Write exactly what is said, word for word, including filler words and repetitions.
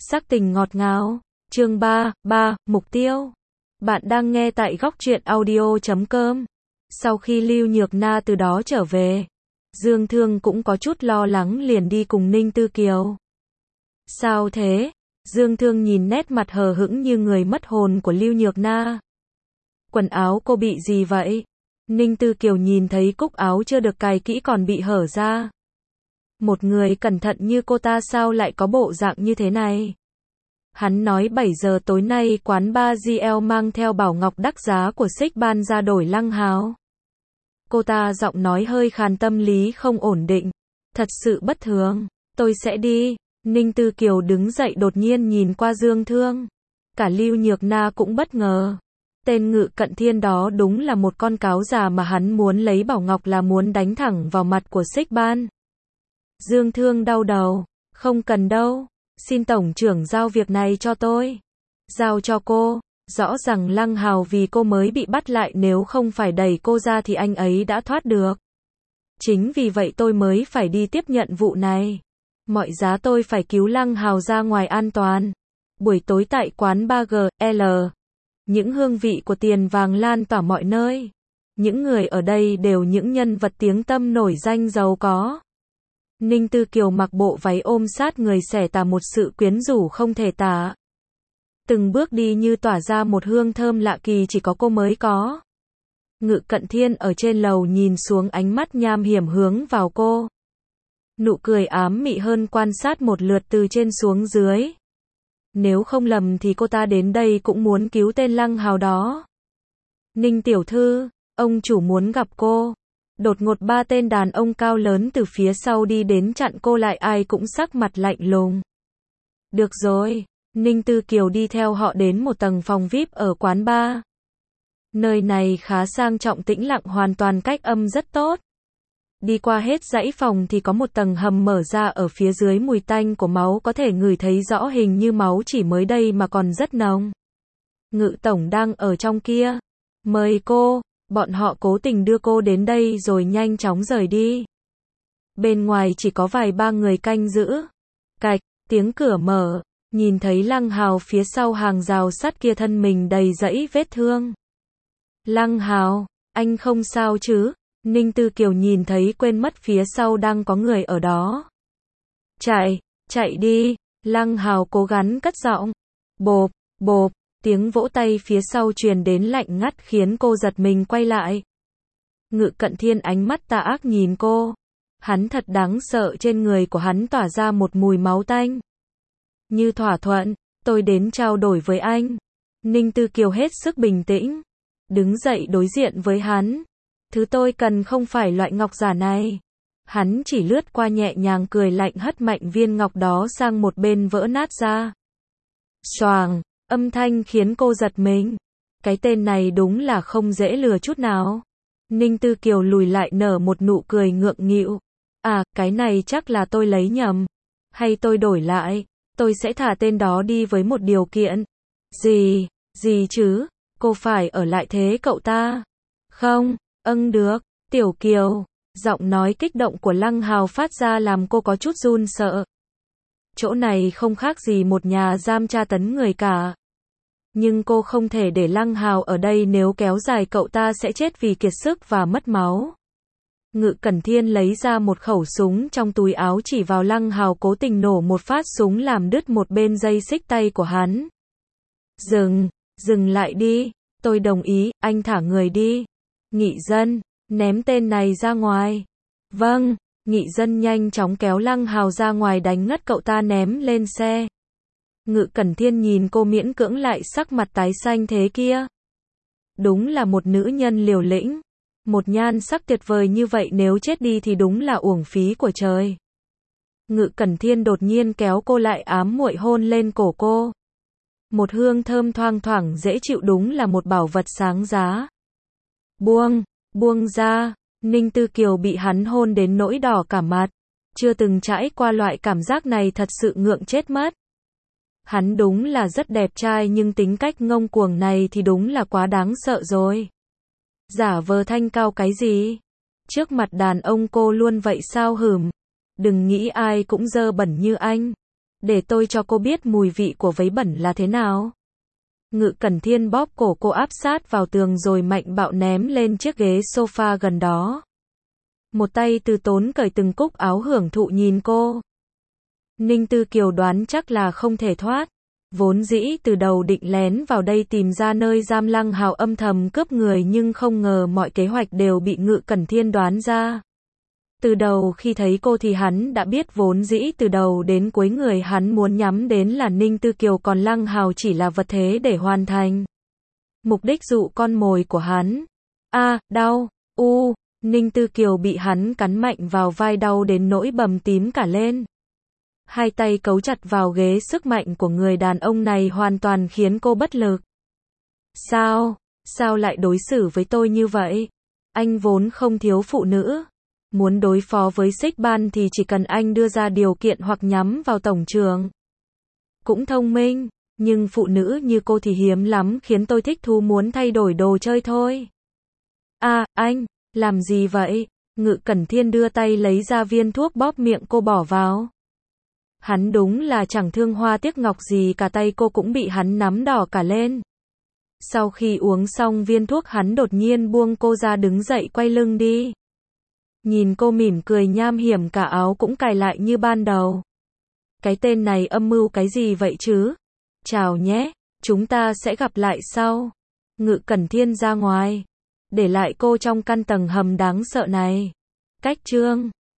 Sắc tình ngọt ngào. Chương ba, ba, mục tiêu. Bạn đang nghe tại góc truyện audio chấm com. Sau khi Lưu Nhược Na từ đó trở về, Dương Thương cũng có chút lo lắng liền đi cùng Ninh Tư Kiều. Sao thế? Dương Thương nhìn nét mặt hờ hững như người mất hồn của Lưu Nhược Na. Quần áo cô bị gì vậy? Ninh Tư Kiều nhìn thấy cúc áo chưa được cài kỹ còn bị hở ra. Một người cẩn thận như cô ta sao lại có bộ dạng như thế này? Hắn nói bảy giờ tối nay quán bar giê lờ mang theo Bảo Ngọc đắt giá của Xích Ban ra đổi Lăng Hào. Cô ta giọng nói hơi khàn, tâm lý không ổn định. Thật sự bất thường. Tôi sẽ đi. Ninh Tư Kiều đứng dậy đột nhiên nhìn qua Dương Thương. Cả Lưu Nhược Na cũng bất ngờ. Tên Ngự Cận Thiên đó đúng là một con cáo già mà hắn muốn lấy Bảo Ngọc là muốn đánh thẳng vào mặt của Xích Ban. Dương Thương đau đầu. Không cần đâu. Xin tổng trưởng giao việc này cho tôi. Giao cho cô. Rõ ràng Lăng Hào vì cô mới bị bắt lại, nếu không phải đẩy cô ra thì anh ấy đã thoát được. Chính vì vậy tôi mới phải đi tiếp nhận vụ này. Mọi giá tôi phải cứu Lăng Hào ra ngoài an toàn. Buổi tối tại quán ba G L. Những hương vị của tiền vàng lan tỏa mọi nơi. Những người ở đây đều những nhân vật tiếng tăm nổi danh giàu có. Ninh Tư Kiều mặc bộ váy ôm sát người xẻ tà một sự quyến rũ không thể tả. Từng bước đi như tỏa ra một hương thơm lạ kỳ chỉ có cô mới có. Ngự Cận Thiên ở trên lầu nhìn xuống, ánh mắt nham hiểm hướng vào cô. Nụ cười ám mị hơn quan sát một lượt từ trên xuống dưới. Nếu không lầm thì cô ta đến đây cũng muốn cứu tên Lăng Hào đó. Ninh tiểu thư, ông chủ muốn gặp cô. Đột ngột ba tên đàn ông cao lớn từ phía sau đi đến chặn cô lại, ai cũng sắc mặt lạnh lùng. Được rồi, Ninh Tư Kiều đi theo họ đến một tầng phòng vi ai pi ở quán bar. Nơi này khá sang trọng, tĩnh lặng, hoàn toàn cách âm rất tốt. Đi qua hết dãy phòng thì có một tầng hầm mở ra, ở phía dưới mùi tanh của máu có thể ngửi thấy rõ, hình như máu chỉ mới đây mà còn rất nồng. Ngự tổng đang ở trong kia. Mời cô. Bọn họ cố tình đưa cô đến đây rồi nhanh chóng rời đi. Bên ngoài chỉ có vài ba người canh giữ. Cạch, tiếng cửa mở, nhìn thấy Lăng Hào phía sau hàng rào sắt kia, thân mình đầy dẫy vết thương. Lăng Hào, anh không sao chứ? Ninh Tư Kiều nhìn thấy quên mất phía sau đang có người ở đó. Chạy, chạy đi. Lăng Hào cố gắng cất giọng. Bộp, bộp. Tiếng vỗ tay phía sau truyền đến lạnh ngắt khiến cô giật mình quay lại. Ngự Cận Thiên ánh mắt tà ác nhìn cô. Hắn thật đáng sợ, trên người của hắn tỏa ra một mùi máu tanh. Như thỏa thuận, tôi đến trao đổi với anh. Ninh Tư Kiều hết sức bình tĩnh. Đứng dậy đối diện với hắn. Thứ tôi cần không phải loại ngọc giả này. Hắn chỉ lướt qua nhẹ nhàng cười lạnh, hất mạnh viên ngọc đó sang một bên vỡ nát ra. Xoàng. Âm thanh khiến cô giật mình. Cái tên này đúng là không dễ lừa chút nào. Ninh Tư Kiều lùi lại nở một nụ cười ngượng nghịu. À, cái này chắc là tôi lấy nhầm. Hay tôi đổi lại. Tôi sẽ thả tên đó đi với một điều kiện. Gì, gì chứ? Cô phải ở lại thế cậu ta? Không, âng được. Tiểu Kiều. Giọng nói kích động của Lăng Hào phát ra làm cô có chút run sợ. Chỗ này không khác gì một nhà giam tra tấn người cả. Nhưng cô không thể để Lăng Hào ở đây, nếu kéo dài cậu ta sẽ chết vì kiệt sức và mất máu. Ngự Cẩn Thiên lấy ra một khẩu súng trong túi áo chỉ vào Lăng Hào, cố tình nổ một phát súng làm đứt một bên dây xích tay của hắn. Dừng, dừng lại đi, tôi đồng ý, anh thả người đi. Nghị Dân, ném tên này ra ngoài. Vâng. Nghị Dân nhanh chóng kéo Lăng Hào ra ngoài, đánh ngất cậu ta ném lên xe. Ngự Cẩn Thiên nhìn cô miễn cưỡng lại, sắc mặt tái xanh thế kia. Đúng là một nữ nhân liều lĩnh. Một nhan sắc tuyệt vời như vậy nếu chết đi thì đúng là uổng phí của trời. Ngự Cẩn Thiên đột nhiên kéo cô lại, ám muội hôn lên cổ cô. Một hương thơm thoang thoảng dễ chịu, đúng là một bảo vật sáng giá. Buông, buông ra. Ninh Tư Kiều bị hắn hôn đến nỗi đỏ cả mặt. Chưa từng trải qua loại cảm giác này, thật sự ngượng chết mất. Hắn đúng là rất đẹp trai, nhưng tính cách ngông cuồng này thì đúng là quá đáng sợ rồi. Giả vờ thanh cao cái gì? Trước mặt đàn ông cô luôn vậy sao hửm? Đừng nghĩ ai cũng dơ bẩn như anh. Để tôi cho cô biết mùi vị của váy bẩn là thế nào. Ngự Cẩn Thiên bóp cổ cô áp sát vào tường rồi mạnh bạo ném lên chiếc ghế sofa gần đó. Một tay Từ Tốn cởi từng cúc áo hưởng thụ nhìn cô. Ninh Tư Kiều đoán chắc là không thể thoát. Vốn dĩ từ đầu định lén vào đây tìm ra nơi giam Lăng Hào âm thầm cướp người, nhưng không ngờ mọi kế hoạch đều bị Ngự Cẩn Thiên đoán ra. Từ đầu khi thấy cô thì hắn đã biết vốn dĩ từ đầu đến cuối người hắn muốn nhắm đến là Ninh Tư Kiều, còn Lăng Hào chỉ là vật thế để hoàn thành mục đích dụ con mồi của hắn. A, à, đau, u, Ninh Tư Kiều bị hắn cắn mạnh vào vai đau đến nỗi bầm tím cả lên. Hai tay cấu chặt vào ghế, sức mạnh của người đàn ông này hoàn toàn khiến cô bất lực. Sao, sao lại đối xử với tôi như vậy? Anh vốn không thiếu phụ nữ. Muốn đối phó với Xích Ban thì chỉ cần anh đưa ra điều kiện hoặc nhắm vào tổng trưởng. Cũng thông minh, nhưng phụ nữ như cô thì hiếm lắm, khiến tôi thích thú muốn thay đổi đồ chơi thôi. À, anh, làm gì vậy? Ngự Cẩn Thiên đưa tay lấy ra viên thuốc bóp miệng cô bỏ vào. Hắn đúng là chẳng thương hoa tiếc ngọc gì cả, tay cô cũng bị hắn nắm đỏ cả lên. Sau khi uống xong viên thuốc, hắn đột nhiên buông cô ra, đứng dậy quay lưng đi. Nhìn cô mỉm cười nham hiểm, cả áo cũng cài lại như ban đầu. Cái tên này âm mưu cái gì vậy chứ? Chào nhé, chúng ta sẽ gặp lại sau. Ngự Cẩn Thiên ra ngoài, để lại cô trong căn tầng hầm đáng sợ này. Cách chương